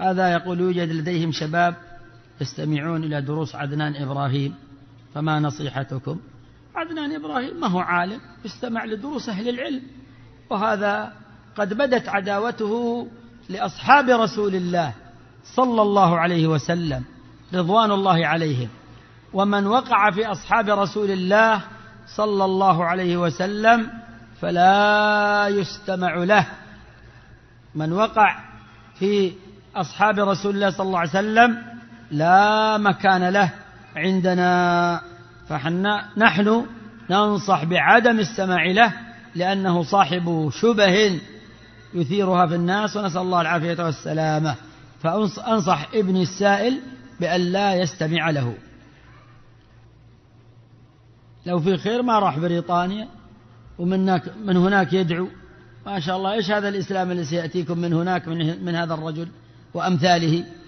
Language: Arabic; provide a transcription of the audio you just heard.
هذا يقول يوجد لديهم شباب يستمعون إلى دروس عدنان إبراهيم، فما نصيحتكم؟ عدنان إبراهيم ما هو عالم، يستمع لدروس أهل العلم، وهذا قد بدت عداوته لأصحاب رسول الله صلى الله عليه وسلم رضوان الله عليهم، ومن وقع في أصحاب رسول الله صلى الله عليه وسلم فلا يستمع له. من وقع في أصحاب رسول الله صلى الله عليه وسلم لا مكان له عندنا، فنحن ننصح بعدم السماع له لأنه صاحب شبه يثيرها في الناس، ونسأل الله العافية والسلامة. فأنصح ابن السائل بأن لا يستمع له. لو في خير ما راح بريطانيا ومن هناك يدعو، ما شاء الله. إيش هذا الإسلام الذي سيأتيكم من هناك من هذا الرجل وأمثاله؟